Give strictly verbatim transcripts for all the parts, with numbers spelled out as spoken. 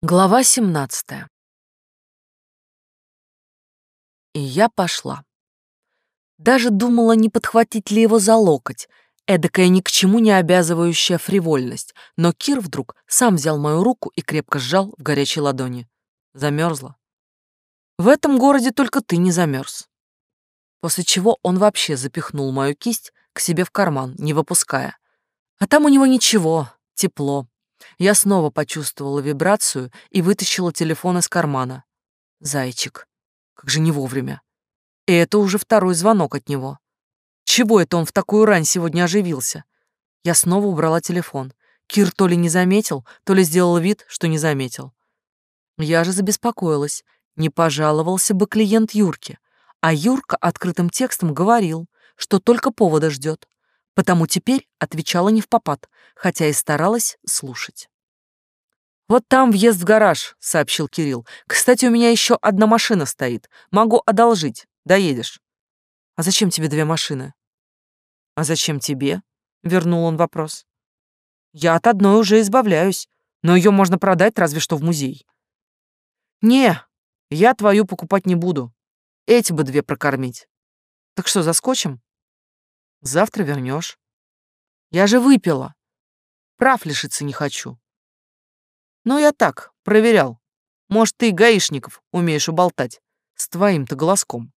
Глава семнадцатая. И я пошла. Даже думала, не подхватить ли его за локоть, эдакая ни к чему не обязывающая фривольность, но Кир вдруг сам взял мою руку и крепко сжал в горячей ладони. Замерзла. В этом городе только ты не замерз. После чего он вообще запихнул мою кисть к себе в карман, не выпуская. А там у него ничего, тепло. Я снова почувствовала вибрацию и вытащила телефон из кармана. Зайчик. Как же не вовремя. И это уже второй звонок от него. Чего это он в такую рань сегодня оживился? Я снова убрала телефон. Кир то ли не заметил, то ли сделал вид, что не заметил. Я же забеспокоилась. Не пожаловался бы клиент Юрке. А Юрка открытым текстом говорил, что только повода ждет. Потому теперь отвечала не впопад, хотя и старалась слушать. «Вот там въезд в гараж», — сообщил Кирилл. «Кстати, у меня еще одна машина стоит. Могу одолжить. Доедешь». «А зачем тебе две машины?» «А зачем тебе?» — вернул он вопрос. «Я от одной уже избавляюсь, но ее можно продать разве что в музей». «Не, я твою покупать не буду. Эти бы две прокормить. Так что, заскочим?» «Завтра вернешь». «Я же выпила. Прав лишиться не хочу». «Ну, я так, проверял. Может, ты гаишников умеешь уболтать. С твоим-то голоском».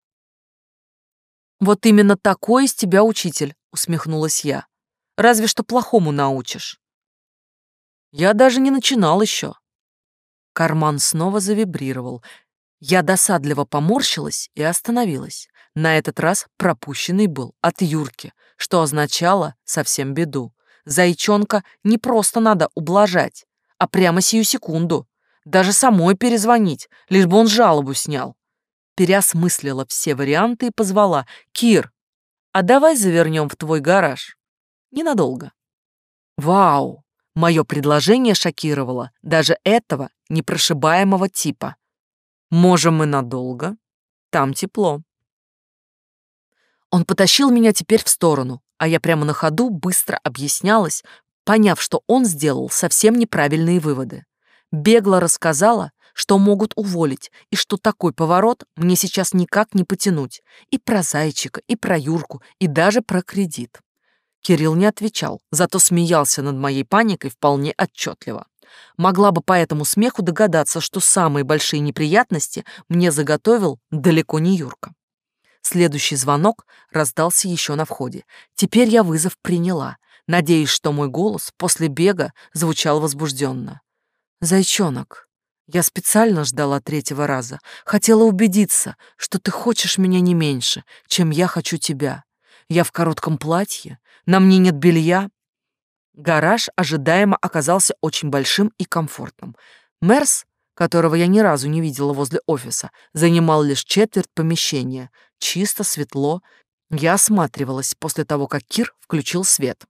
«Вот именно такой из тебя учитель», — усмехнулась я. «Разве что плохому научишь». Я даже не начинал еще. Карман снова завибрировал. Я досадливо поморщилась и остановилась. На этот раз пропущенный был от Юрки, что означало совсем беду. Зайчонка не просто надо ублажать, а прямо сию секунду. Даже самой перезвонить, лишь бы он жалобу снял. Переосмыслила все варианты и позвала: «Кир, а давай завернем в твой гараж. Ненадолго». Вау! Мое предложение шокировало даже этого непрошибаемого типа. Можем мы надолго? Там тепло. Он потащил меня теперь в сторону, а я прямо на ходу быстро объяснялась, поняв, что он сделал совсем неправильные выводы. Бегло рассказала, что могут уволить, и что такой поворот мне сейчас никак не потянуть. И про зайчика, и про Юрку, и даже про кредит. Кирилл не отвечал, зато смеялся над моей паникой вполне отчетливо. Могла бы по этому смеху догадаться, что самые большие неприятности мне заготовил далеко не Юрка. Следующий звонок раздался еще на входе. Теперь я вызов приняла, надеясь, что мой голос после бега звучал возбужденно. «Зайчонок, я специально ждала третьего раза. Хотела убедиться, что ты хочешь меня не меньше, чем я хочу тебя. Я в коротком платье, на мне нет белья». Гараж ожидаемо оказался очень большим и комфортным. Мерс, которого я ни разу не видела возле офиса, занимал лишь четверть помещения. Чисто, светло. Я осматривалась после того, как Кир включил свет.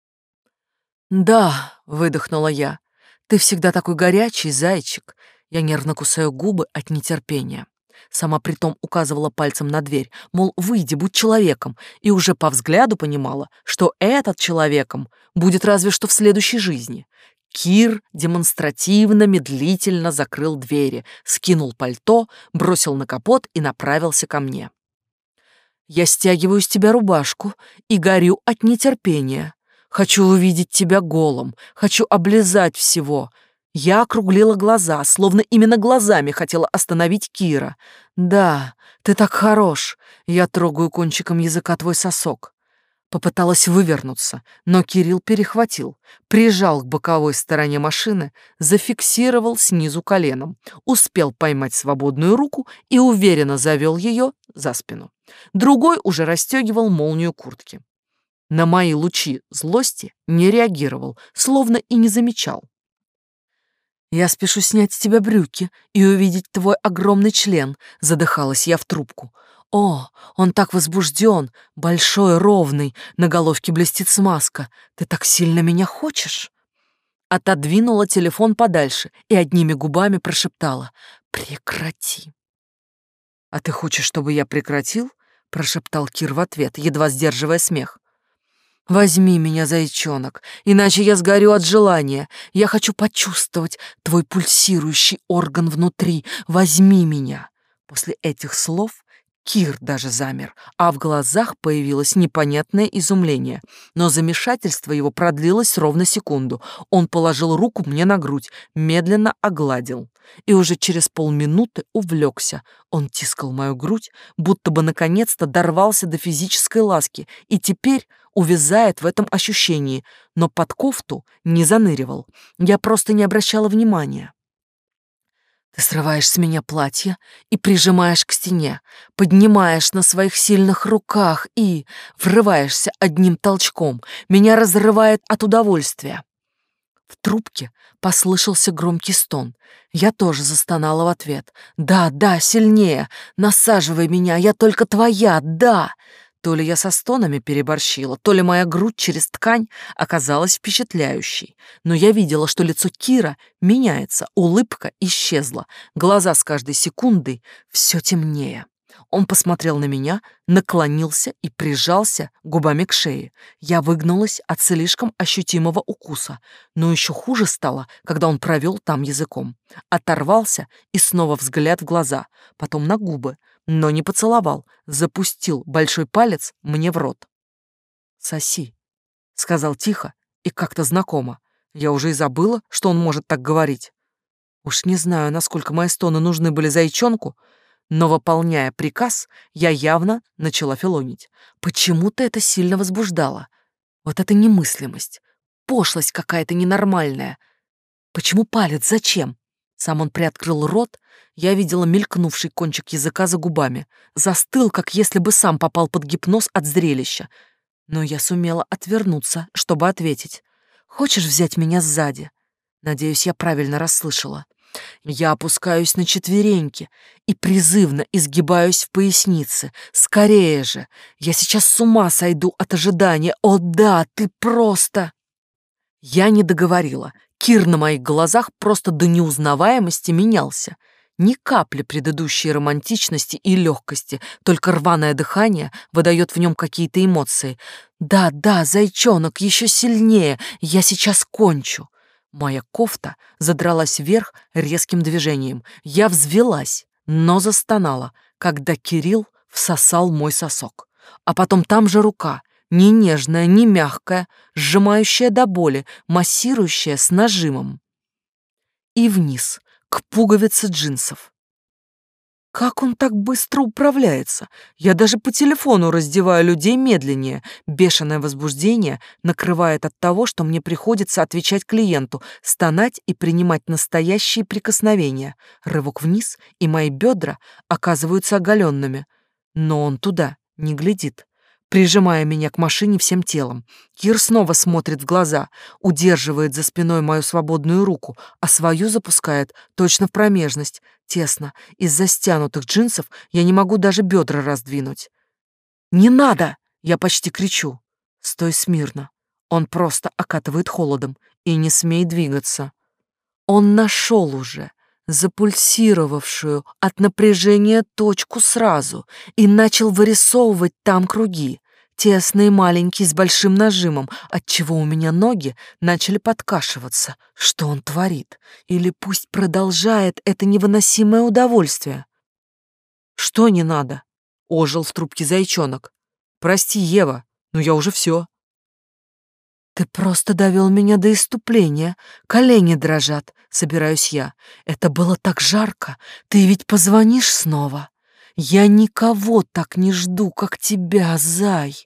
«Да», — выдохнула я, — «ты всегда такой горячий, зайчик». Я нервно кусаю губы от нетерпения. Сама притом указывала пальцем на дверь, мол, выйди, будь человеком, и уже по взгляду понимала, что этот человеком будет разве что в следующей жизни. Кир демонстративно, медлительно закрыл двери, скинул пальто, бросил на капот и направился ко мне. «Я стягиваю с тебя рубашку и горю от нетерпения. Хочу увидеть тебя голым, хочу облизать всего». Я округлила глаза, словно именно глазами хотела остановить Кира. «Да, ты так хорош. Я трогаю кончиком языка твой сосок». Попыталась вывернуться, но Кирилл перехватил, прижал к боковой стороне машины, зафиксировал снизу коленом, успел поймать свободную руку и уверенно завел ее за спину. Другой уже расстегивал молнию куртки. На мои лучи злости не реагировал, словно и не замечал. «Я спешу снять с тебя брюки и увидеть твой огромный член», — задыхалась я в трубку. «О, он так возбужден, большой, ровный, на головке блестит смазка. Ты так сильно меня хочешь?» Отодвинула телефон подальше и одними губами прошептала: «Прекрати». «А ты хочешь, чтобы я прекратил?» — прошептал Кир в ответ, едва сдерживая смех. Возьми меня, зайчонок, иначе я сгорю от желания. Я хочу почувствовать твой пульсирующий орган внутри. Возьми меня. После этих слов Кир даже замер, а в глазах появилось непонятное изумление. Но замешательство его продлилось ровно секунду. Он положил руку мне на грудь, медленно огладил. И уже через полминуты увлекся. Он тискал мою грудь, будто бы наконец-то дорвался до физической ласки, и теперь увязает в этом ощущении, но под кофту не заныривал. Я просто не обращала внимания. Ты срываешь с меня платье и прижимаешь к стене, поднимаешь на своих сильных руках и врываешься одним толчком. Меня разрывает от удовольствия. В трубке послышался громкий стон. Я тоже застонала в ответ. «Да, да, сильнее! Насаживай меня, я только твоя, да!» То ли я со стонами переборщила, то ли моя грудь через ткань оказалась впечатляющей. Но я видела, что лицо Кира меняется, улыбка исчезла, глаза с каждой секундой все темнее. Он посмотрел на меня, наклонился и прижался губами к шее. Я выгнулась от слишком ощутимого укуса, но еще хуже стало, когда он провел там языком. Оторвался и снова взгляд в глаза, потом на губы, но не поцеловал, запустил большой палец мне в рот. «Соси», — сказал тихо и как-то знакомо. Я уже и забыла, что он может так говорить. Уж не знаю, насколько мои стоны нужны были зайчонку, но, выполняя приказ, я явно начала филонить. Почему-то это сильно возбуждало. Вот эта немыслимость, пошлость какая-то ненормальная. Почему палец? Зачем? Сам он приоткрыл рот, я видела мелькнувший кончик языка за губами. Застыл, как если бы сам попал под гипноз от зрелища. Но я сумела отвернуться, чтобы ответить. «Хочешь взять меня сзади?» Надеюсь, я правильно расслышала. Я опускаюсь на четвереньки и призывно изгибаюсь в пояснице. Скорее же! Я сейчас с ума сойду от ожидания. О да, ты просто... Я не договорила. Кир на моих глазах просто до неузнаваемости менялся. Ни капли предыдущей романтичности и легкости, только рваное дыхание выдает в нем какие-то эмоции. Да, да, зайчонок, еще сильнее, я сейчас кончу. Моя кофта задралась вверх резким движением. Я взвелась, но застонала, когда Кирилл всосал мой сосок. А потом там же рука, не нежная, не мягкая, сжимающая до боли, массирующая с нажимом. И вниз, к пуговице джинсов. Как он так быстро управляется? Я даже по телефону раздеваю людей медленнее. Бешеное возбуждение накрывает от того, что мне приходится отвечать клиенту, стонать и принимать настоящие прикосновения. Рывок вниз, и мои бедра оказываются оголенными. Но он туда не глядит, прижимая меня к машине всем телом. Кир снова смотрит в глаза, удерживает за спиной мою свободную руку, а свою запускает точно в промежность. Тесно. Из-за стянутых джинсов я не могу даже бедра раздвинуть. «Не надо!» — я почти кричу. «Стой смирно!» Он просто окатывает холодом и не смей двигаться. Он нашел уже запульсировавшую от напряжения точку сразу и начал вырисовывать там круги, тесные, маленькие, с большим нажимом, отчего у меня ноги начали подкашиваться. Что он творит? Или пусть продолжает это невыносимое удовольствие? Что не надо? Ожил в трубке зайчонок. Прости, Ева, но я уже все. Ты просто довел меня до исступления. Колени дрожат, собираюсь я. Это было так жарко. Ты ведь позвонишь снова? Я никого так не жду, как тебя, зай.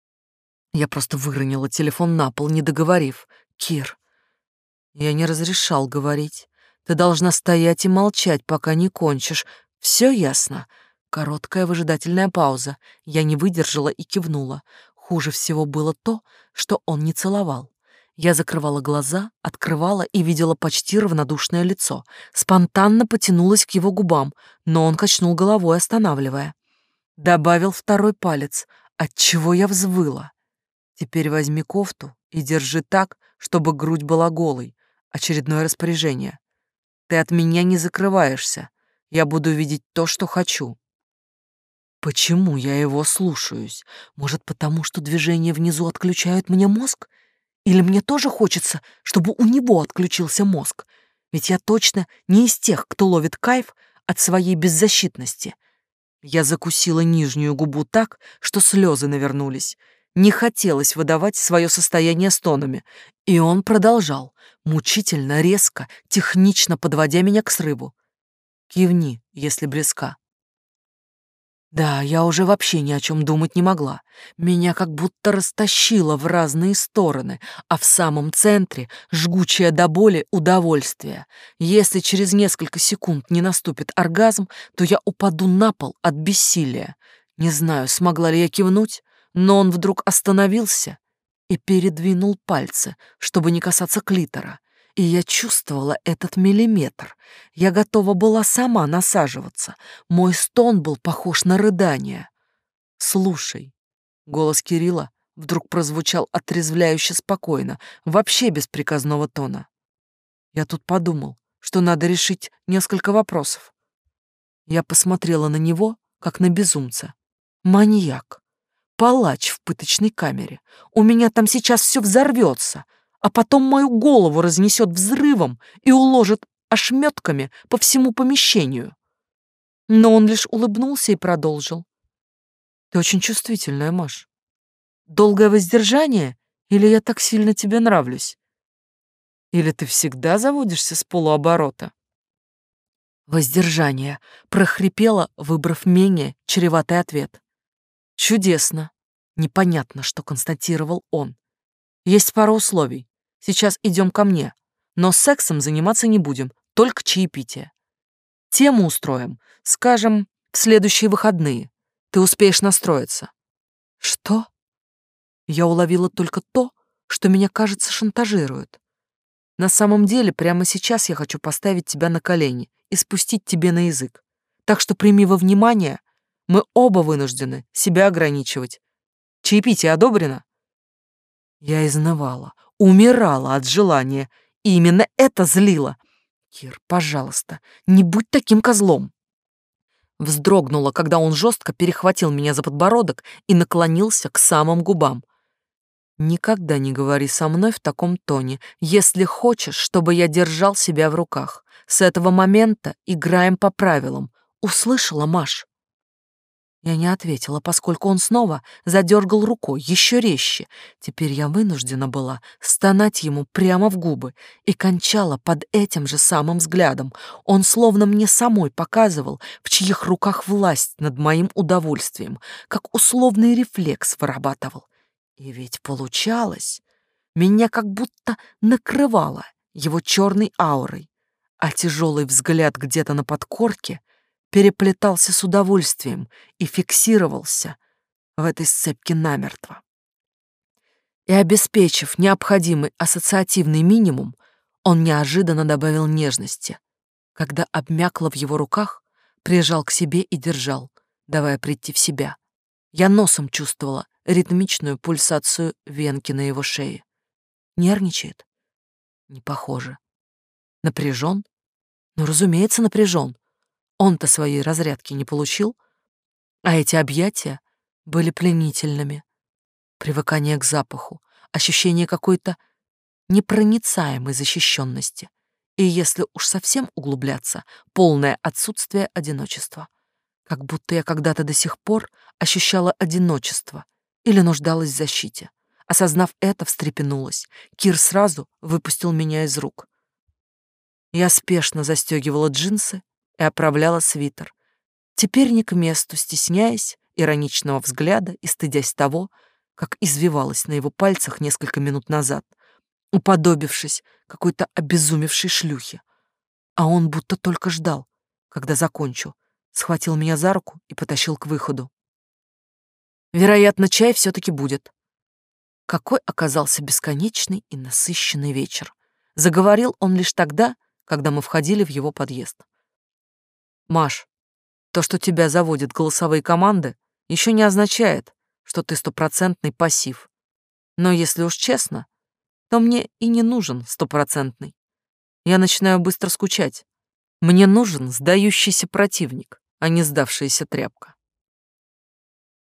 Я просто выронила телефон на пол, не договорив. Кир, я не разрешал говорить. Ты должна стоять и молчать, пока не кончишь. Все ясно? Короткая выжидательная пауза. Я не выдержала и кивнула. Хуже всего было то, что он не целовал. Я закрывала глаза, открывала и видела почти равнодушное лицо. Спонтанно потянулась к его губам, но он качнул головой, останавливая. Добавил второй палец, отчего я взвыла. Теперь возьми кофту и держи так, чтобы грудь была голой. Очередное распоряжение. Ты от меня не закрываешься. Я буду видеть то, что хочу. Почему я его слушаюсь? Может, потому что движения внизу отключают мне мозг? Или мне тоже хочется, чтобы у него отключился мозг? Ведь я точно не из тех, кто ловит кайф от своей беззащитности. Я закусила нижнюю губу так, что слезы навернулись. Не хотелось выдавать свое состояние стонами. И он продолжал, мучительно, резко, технично подводя меня к срыву. Кивни, если близка. Да, я уже вообще ни о чем думать не могла. Меня как будто растащило в разные стороны, а в самом центре жгучее до боли удовольствие. Если через несколько секунд не наступит оргазм, то я упаду на пол от бессилия. Не знаю, смогла ли я кивнуть, но он вдруг остановился и передвинул пальцы, чтобы не касаться клитора. И я чувствовала этот миллиметр. Я готова была сама насаживаться. Мой стон был похож на рыдание. «Слушай», — голос Кирилла вдруг прозвучал отрезвляюще спокойно, вообще без приказного тона. «Я тут подумал, что надо решить несколько вопросов». Я посмотрела на него, как на безумца. Маньяк. Палач в пыточной камере. У меня там сейчас все взорвется, а потом мою голову разнесет взрывом и уложит ошметками по всему помещению. Но он лишь улыбнулся и продолжил. Ты очень чувствительная, Маш. Долгое воздержание? Или я так сильно тебе нравлюсь? Или ты всегда заводишься с полуоборота? Воздержание, прохрипела, выбрав менее чреватый ответ. Чудесно. Непонятно, что констатировал он. Есть пара условий. Сейчас идем ко мне, но сексом заниматься не будем, только чаепитие. Тему устроим, скажем, в следующие выходные. Ты успеешь настроиться. Что? Я уловила только то, что меня, кажется, шантажируют. На самом деле, прямо сейчас я хочу поставить тебя на колени и спустить тебе на язык. Так что прими во внимание, мы оба вынуждены себя ограничивать. Чаепитие одобрено? Я изнывала, умирала от желания, и именно это злило. Кир, пожалуйста, не будь таким козлом. Вздрогнула, когда он жестко перехватил меня за подбородок и наклонился к самым губам. Никогда не говори со мной в таком тоне, если хочешь, чтобы я держал себя в руках. С этого момента играем по правилам. Услышала, Маш? Я не ответила, поскольку он снова задергал рукой, еще резче. Теперь я вынуждена была стонать ему прямо в губы и кончала под этим же самым взглядом. Он словно мне самой показывал, в чьих руках власть над моим удовольствием, как условный рефлекс вырабатывал. И ведь получалось. Меня как будто накрывало его черной аурой, а тяжелый взгляд где-то на подкорке переплетался с удовольствием и фиксировался в этой сцепке намертво. И, обеспечив необходимый ассоциативный минимум, он неожиданно добавил нежности. Когда обмякла в его руках, прижал к себе и держал, давая прийти в себя. Я носом чувствовала ритмичную пульсацию венки на его шее. Нервничает? Не похоже. Напряжен? Ну, разумеется, напряжен. Он-то своей разрядки не получил, а эти объятия были пленительными. Привыкание к запаху, ощущение какой-то непроницаемой защищенности. И если уж совсем углубляться, полное отсутствие одиночества. Как будто я когда-то до сих пор ощущала одиночество или нуждалась в защите. Осознав это, встрепенулась. Кир сразу выпустил меня из рук. Я спешно застегивала джинсы и оправляла свитер. Теперь не к месту, стесняясь ироничного взгляда и стыдясь того, как извивалась на его пальцах несколько минут назад, уподобившись какой-то обезумевшей шлюхе. А он будто только ждал, когда закончу, схватил меня за руку и потащил к выходу. Вероятно, чай все-таки будет. Какой оказался бесконечный и насыщенный вечер. Заговорил он лишь тогда, когда мы входили в его подъезд. Маш, то, что тебя заводят голосовые команды, еще не означает, что ты стопроцентный пассив. Но если уж честно, то мне и не нужен стопроцентный. Я начинаю быстро скучать. Мне нужен сдающийся противник, а не сдавшаяся тряпка.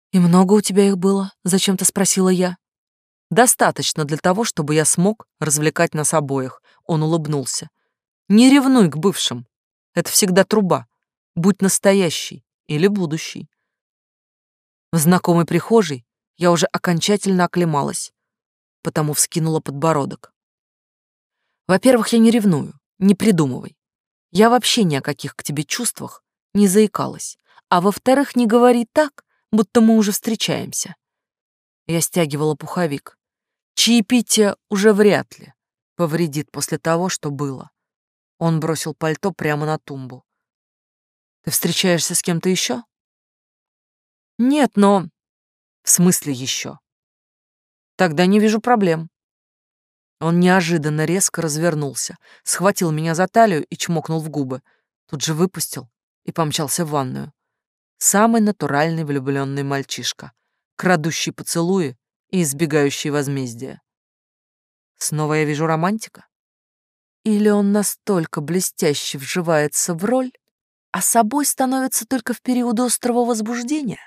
«И много у тебя их было?» — зачем-то спросила я. «Достаточно для того, чтобы я смог развлекать нас обоих», — он улыбнулся. «Не ревнуй к бывшим. Это всегда труба. Будь настоящий или будущий». В знакомой прихожей я уже окончательно оклемалась, потому вскинула подбородок. «Во-первых, я не ревную, не придумывай. Я вообще ни о каких к тебе чувствах не заикалась. А во-вторых, не говори так, будто мы уже встречаемся». Я стягивала пуховик. Чаепитие уже вряд ли повредит после того, что было. Он бросил пальто прямо на тумбу. «Ты встречаешься с кем-то еще?» «Нет, но...» «В смысле еще?» «Тогда не вижу проблем». Он неожиданно резко развернулся, схватил меня за талию и чмокнул в губы. Тут же выпустил и помчался в ванную. Самый натуральный влюбленный мальчишка, крадущий поцелуи и избегающий возмездия. Снова я вижу романтика? Или он настолько блестяще вживается в роль, а собой становится только в период острого возбуждения?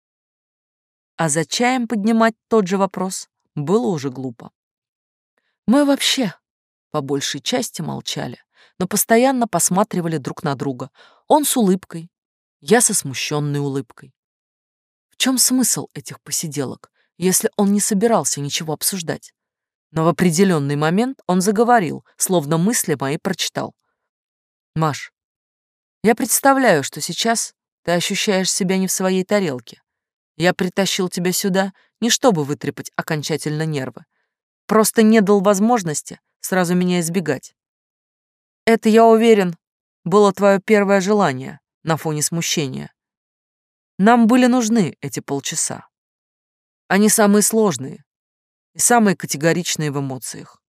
А за чаем поднимать тот же вопрос было уже глупо. Мы вообще по большей части молчали, но постоянно посматривали друг на друга. Он с улыбкой, я со смущенной улыбкой. В чем смысл этих посиделок, если он не собирался ничего обсуждать? Но в определенный момент он заговорил, словно мысли мои прочитал. «Маш, я представляю, что сейчас ты ощущаешь себя не в своей тарелке. Я притащил тебя сюда не чтобы вытрепать окончательно нервы, просто не дал возможности сразу меня избегать. Это, я уверен, было твое первое желание на фоне смущения. Нам были нужны эти полчаса. Они самые сложные и самые категоричные в эмоциях».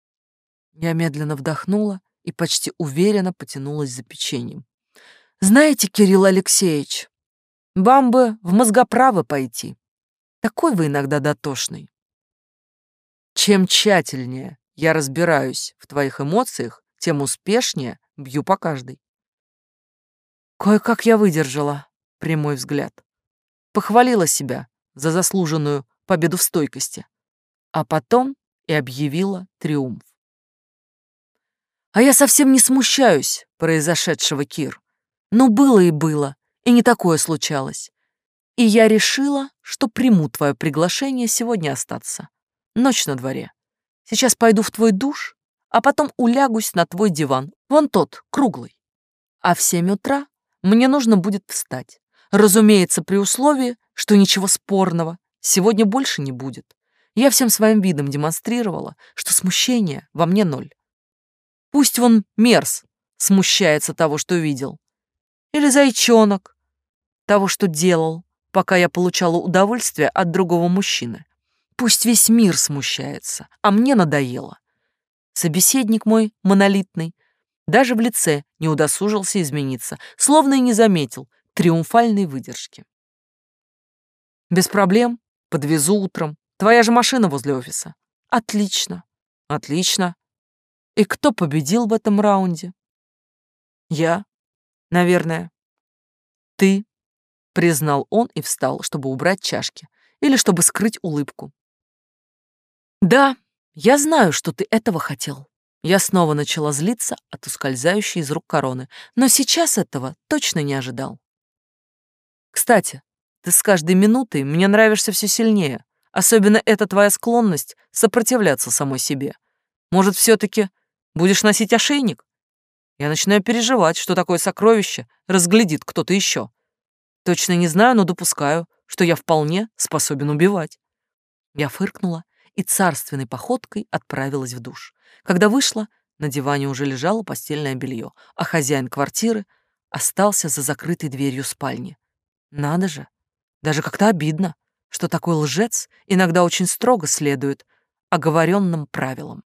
Я медленно вдохнула и почти уверенно потянулась за печеньем. «Знаете, Кирилл Алексеевич, вам бы в мозгоправы пойти. Такой вы иногда дотошный. Чем тщательнее я разбираюсь в твоих эмоциях, тем успешнее бью по каждой». Кое-как я выдержала прямой взгляд. Похвалила себя за заслуженную победу в стойкости, а потом и объявила триумф. А я совсем не смущаюсь произошедшего, Кир. Ну, было и было, и не такое случалось. И я решила, что приму твое приглашение сегодня остаться. Ночь на дворе. Сейчас пойду в твой душ, а потом улягусь на твой диван, вон тот, круглый. А в семь утра мне нужно будет встать. Разумеется, при условии, что ничего спорного сегодня больше не будет. Я всем своим видом демонстрировала, что смущение во мне ноль. Пусть вон Мерс смущается того, что видел. Или Зайчонок того, что делал, пока я получала удовольствие от другого мужчины. Пусть весь мир смущается, а мне надоело. Собеседник мой монолитный даже в лице не удосужился измениться, словно и не заметил триумфальной выдержки. «Без проблем, подвезу утром. Твоя же машина возле офиса». «Отлично, отлично. И кто победил в этом раунде?» «Я, наверное». «Ты», — признал он и встал, чтобы убрать чашки или чтобы скрыть улыбку. «Да, я знаю, что ты этого хотел». Я снова начала злиться от ускользающей из рук короны, но сейчас этого точно не ожидал. «Кстати, ты с каждой минутой мне нравишься все сильнее, особенно эта твоя склонность сопротивляться самой себе. Может, все-таки будешь носить ошейник? Я начинаю переживать, что такое сокровище разглядит кто-то еще. Точно не знаю, но допускаю, что я вполне способен убивать». Я фыркнула и царственной походкой отправилась в душ. Когда вышла, на диване уже лежало постельное белье, а хозяин квартиры остался за закрытой дверью спальни. Надо же, даже как-то обидно, что такой лжец иногда очень строго следует оговоренным правилам.